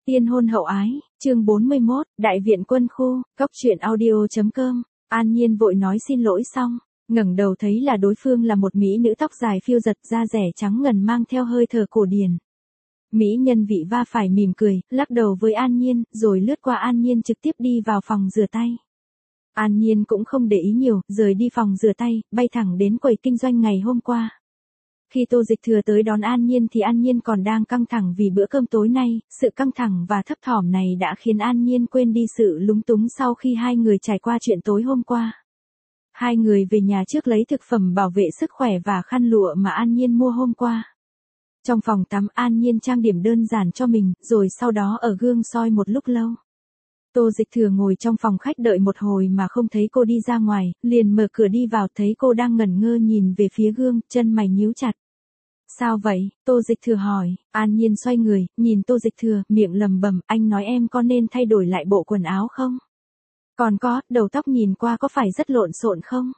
Tiên hôn hậu ái, chương 41, Đại viện quân khu, Cốc truyện audio.com. An Nhiên vội nói xin lỗi xong, ngẩng đầu thấy là đối phương là một mỹ nữ tóc dài phiêu giật, da rẻ trắng ngần mang theo hơi thở cổ điển. Mỹ nhân vị va phải mỉm cười, lắc đầu với An Nhiên, rồi lướt qua An Nhiên trực tiếp đi vào phòng rửa tay. An Nhiên cũng không để ý nhiều, rời đi phòng rửa tay, bay thẳng đến quầy kinh doanh ngày hôm qua. Khi Tô Dịch Thừa tới đón An Nhiên thì An Nhiên còn đang căng thẳng vì bữa cơm tối nay, sự căng thẳng và thấp thỏm này đã khiến An Nhiên quên đi sự lúng túng sau khi hai người trải qua chuyện tối hôm qua. Hai người về nhà trước lấy thực phẩm bảo vệ sức khỏe và khăn lụa mà An Nhiên mua hôm qua. Trong phòng tắm An Nhiên trang điểm đơn giản cho mình, rồi sau đó ở gương soi một lúc lâu. Tô Dịch Thừa ngồi trong phòng khách đợi một hồi mà không thấy cô đi ra ngoài, liền mở cửa đi vào thấy cô đang ngẩn ngơ nhìn về phía gương, chân mày nhíu chặt. Sao vậy? Tô Dịch Thừa hỏi. An Nhiên xoay người, nhìn Tô Dịch Thừa, miệng lẩm bẩm, anh nói em có nên thay đổi lại bộ quần áo không? Còn có, đầu tóc nhìn qua có phải rất lộn xộn không?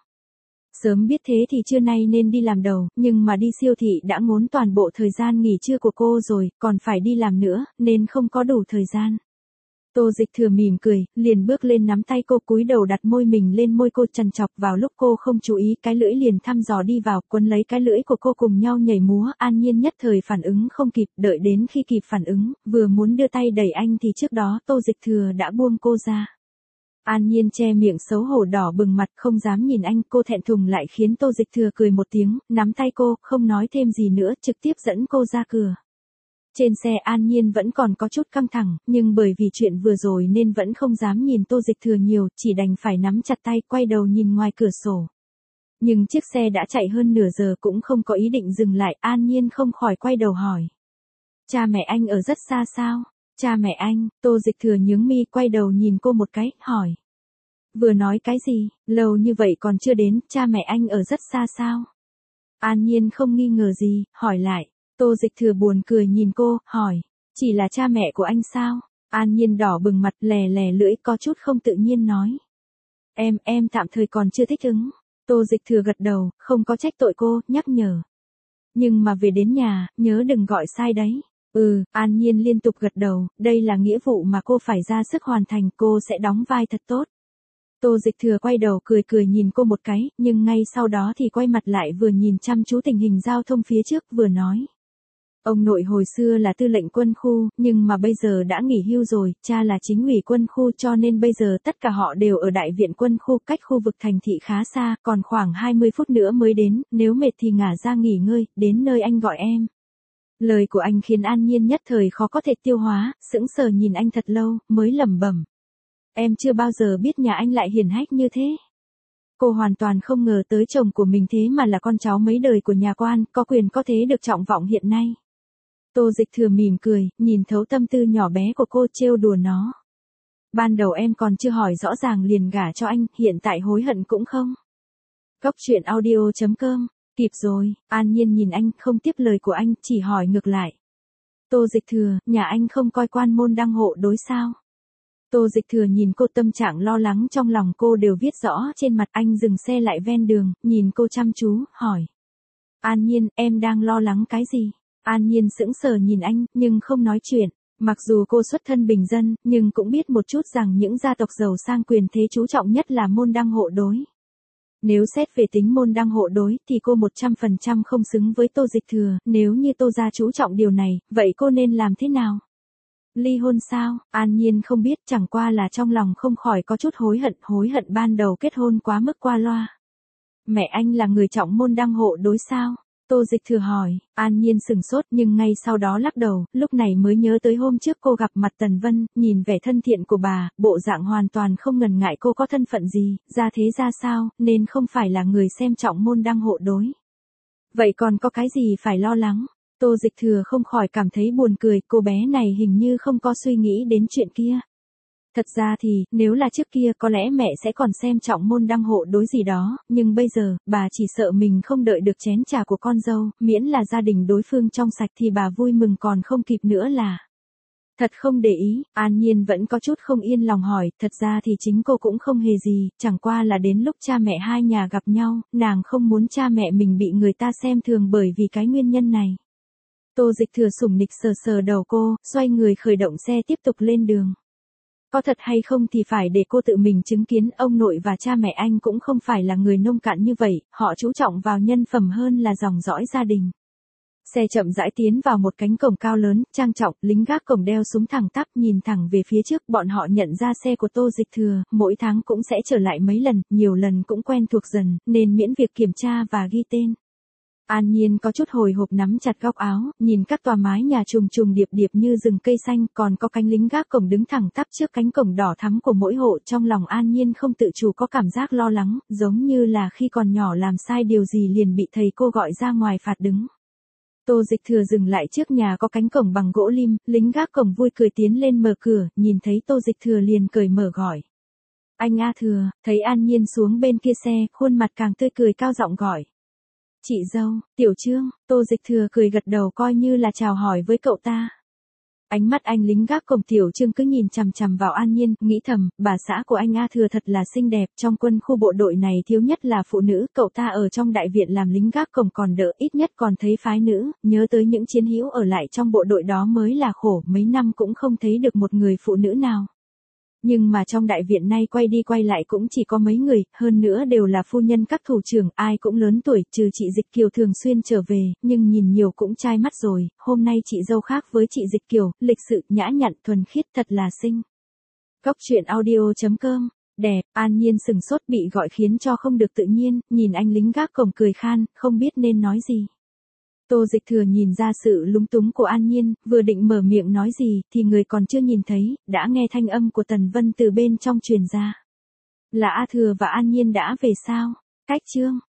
Sớm biết thế thì trưa nay nên đi làm đầu, nhưng mà đi siêu thị đã ngốn toàn bộ thời gian nghỉ trưa của cô rồi, còn phải đi làm nữa, nên không có đủ thời gian. Tô Dịch Thừa mỉm cười, liền bước lên nắm tay cô, cúi đầu đặt môi mình lên môi cô, chằn chọc. Vào lúc cô không chú ý, cái lưỡi liền thăm dò đi vào, quấn lấy cái lưỡi của cô cùng nhau nhảy múa. An Nhiên nhất thời phản ứng không kịp, đợi đến khi kịp phản ứng, vừa muốn đưa tay đẩy anh thì trước đó Tô Dịch Thừa đã buông cô ra. An Nhiên che miệng xấu hổ đỏ bừng mặt, không dám nhìn anh, cô thẹn thùng lại khiến Tô Dịch Thừa cười một tiếng, nắm tay cô, không nói thêm gì nữa, trực tiếp dẫn cô ra cửa. Trên xe An Nhiên vẫn còn có chút căng thẳng, nhưng bởi vì chuyện vừa rồi nên vẫn không dám nhìn Tô Dịch Thừa nhiều, chỉ đành phải nắm chặt tay, quay đầu nhìn ngoài cửa sổ. Nhưng chiếc xe đã chạy hơn nửa giờ cũng không có ý định dừng lại, An Nhiên không khỏi quay đầu hỏi. Cha mẹ anh ở rất xa sao? Cha mẹ anh, Tô Dịch Thừa nhướng mi, quay đầu nhìn cô một cái, hỏi. Vừa nói cái gì, lâu như vậy còn chưa đến, cha mẹ anh ở rất xa sao? An Nhiên không nghi ngờ gì, hỏi lại. Tô Dịch Thừa buồn cười nhìn cô, hỏi. Chỉ là cha mẹ của anh sao? An Nhiên đỏ bừng mặt, lè lè lưỡi, có chút không tự nhiên nói. Em tạm thời còn chưa thích ứng. Tô Dịch Thừa gật đầu, không có trách tội cô, nhắc nhở. Nhưng mà về đến nhà, nhớ đừng gọi sai đấy. An Nhiên liên tục gật đầu, đây là nghĩa vụ mà cô phải ra sức hoàn thành, cô sẽ đóng vai thật tốt. Tô Dịch Thừa quay đầu cười cười nhìn cô một cái, nhưng ngay sau đó thì quay mặt lại vừa nhìn chăm chú tình hình giao thông phía trước vừa nói. Ông nội hồi xưa là tư lệnh quân khu, nhưng mà bây giờ đã nghỉ hưu rồi, cha là chính ủy quân khu cho nên bây giờ tất cả họ đều ở đại viện quân khu, cách khu vực thành thị khá xa, còn khoảng 20 phút nữa mới đến, nếu mệt thì ngả ra nghỉ ngơi, đến nơi anh gọi em. Lời của anh khiến An Nhiên nhất thời khó có thể tiêu hóa, sững sờ nhìn anh thật lâu, mới lẩm bẩm. Em chưa bao giờ biết nhà anh lại hiển hách như thế. Cô hoàn toàn không ngờ tới chồng của mình thế mà là con cháu mấy đời của nhà quan, có quyền có thế được trọng vọng hiện nay. Tô Dịch Thừa mỉm cười, nhìn thấu tâm tư nhỏ bé của cô, trêu đùa nó. Ban đầu em còn chưa hỏi rõ ràng liền gả cho anh, hiện tại hối hận cũng không. Cốc truyện audio.com, kịp rồi. An Nhiên nhìn anh, không tiếp lời của anh, chỉ hỏi ngược lại. Tô Dịch Thừa, nhà anh không coi quan môn đăng hộ đối sao? Tô Dịch Thừa nhìn cô, tâm trạng lo lắng trong lòng cô đều viết rõ trên mặt. Anh dừng xe lại ven đường, nhìn cô chăm chú, hỏi. An Nhiên, em đang lo lắng cái gì? An Nhiên sững sờ nhìn anh, nhưng không nói chuyện. Mặc dù cô xuất thân bình dân, nhưng cũng biết một chút rằng những gia tộc giàu sang quyền thế chú trọng nhất là môn đăng hộ đối. Nếu xét về tính môn đăng hộ đối thì cô 100% không xứng với Tô Dịch Thừa, nếu như Tô gia chú trọng điều này, vậy cô nên làm thế nào? Ly hôn sao? An Nhiên không biết, chẳng qua là trong lòng không khỏi có chút hối hận ban đầu kết hôn quá mức qua loa. Mẹ anh là người trọng môn đăng hộ đối sao? Tô Dịch Thừa hỏi. An Nhiên sừng sốt nhưng ngay sau đó lắc đầu, lúc này mới nhớ tới hôm trước cô gặp mặt Tần Vân, nhìn vẻ thân thiện của bà, bộ dạng hoàn toàn không ngần ngại cô có thân phận gì, ra thế ra sao, nên không phải là người xem trọng môn đăng hộ đối. Vậy còn có cái gì phải lo lắng? Tô Dịch Thừa không khỏi cảm thấy buồn cười, cô bé này hình như không có suy nghĩ đến chuyện kia. Thật ra thì, nếu là trước kia có lẽ mẹ sẽ còn xem trọng môn đăng hộ đối gì đó, nhưng bây giờ, bà chỉ sợ mình không đợi được chén trà của con dâu, miễn là gia đình đối phương trong sạch thì bà vui mừng còn không kịp nữa là. Thật không để ý, An Nhiên vẫn có chút không yên lòng hỏi, thật ra thì chính cô cũng không hề gì, chẳng qua là đến lúc cha mẹ hai nhà gặp nhau, nàng không muốn cha mẹ mình bị người ta xem thường bởi vì cái nguyên nhân này. Tô Dịch Thừa sủng nịch sờ sờ đầu cô, xoay người khởi động xe tiếp tục lên đường. Có thật hay không thì phải để cô tự mình chứng kiến, ông nội và cha mẹ anh cũng không phải là người nông cạn như vậy, họ chú trọng vào nhân phẩm hơn là dòng dõi gia đình. Xe chậm rãi tiến vào một cánh cổng cao lớn, trang trọng, lính gác cổng đeo súng thẳng tắp nhìn thẳng về phía trước, bọn họ nhận ra xe của Tô Dịch Thừa, mỗi tháng cũng sẽ trở lại mấy lần, nhiều lần cũng quen thuộc dần, nên miễn việc kiểm tra và ghi tên. An Nhiên có chút hồi hộp nắm chặt góc áo, nhìn các tòa mái nhà trùng trùng điệp điệp như rừng cây xanh, còn có cánh lính gác cổng đứng thẳng tắp trước cánh cổng đỏ thắm của mỗi hộ, trong lòng An Nhiên không tự chủ có cảm giác lo lắng, giống như là khi còn nhỏ làm sai điều gì liền bị thầy cô gọi ra ngoài phạt đứng. Tô Dịch Thừa dừng lại trước nhà có cánh cổng bằng gỗ lim, lính gác cổng vui cười tiến lên mở cửa, nhìn thấy Tô Dịch Thừa liền cởi mở gọi. Anh A Thừa, thấy An Nhiên xuống bên kia xe, khuôn mặt càng tươi cười cao giọng gọi. Chị dâu, Tiểu Trương, Tô Dịch Thừa cười gật đầu coi như là chào hỏi với cậu ta. Ánh mắt anh lính gác cổng Tiểu Trương cứ nhìn chằm chằm vào An Nhiên, nghĩ thầm, bà xã của anh A Thừa thật là xinh đẹp, trong quân khu bộ đội này thiếu nhất là phụ nữ, cậu ta ở trong đại viện làm lính gác cổng còn đỡ, ít nhất còn thấy phái nữ, nhớ tới những chiến hữu ở lại trong bộ đội đó mới là khổ, mấy năm cũng không thấy được một người phụ nữ nào. Nhưng mà trong đại viện nay quay đi quay lại cũng chỉ có mấy người, hơn nữa đều là phu nhân các thủ trưởng, ai cũng lớn tuổi, trừ chị Dịch Kiều thường xuyên trở về, nhưng nhìn nhiều cũng trai mắt rồi, hôm nay chị dâu khác với chị Dịch Kiều, lịch sự, nhã nhặn, thuần khiết, thật là xinh. Góc truyện audio.com, đẹp, An Nhiên sừng sốt bị gọi khiến cho không được tự nhiên, nhìn anh lính gác cổng cười khan, không biết nên nói gì. Tô Dịch Thừa nhìn ra sự lúng túng của An Nhiên, vừa định mở miệng nói gì, thì người còn chưa nhìn thấy, đã nghe thanh âm của Tần Vân từ bên trong truyền ra. Là A Thừa và An Nhiên đã về sao? Cách chương.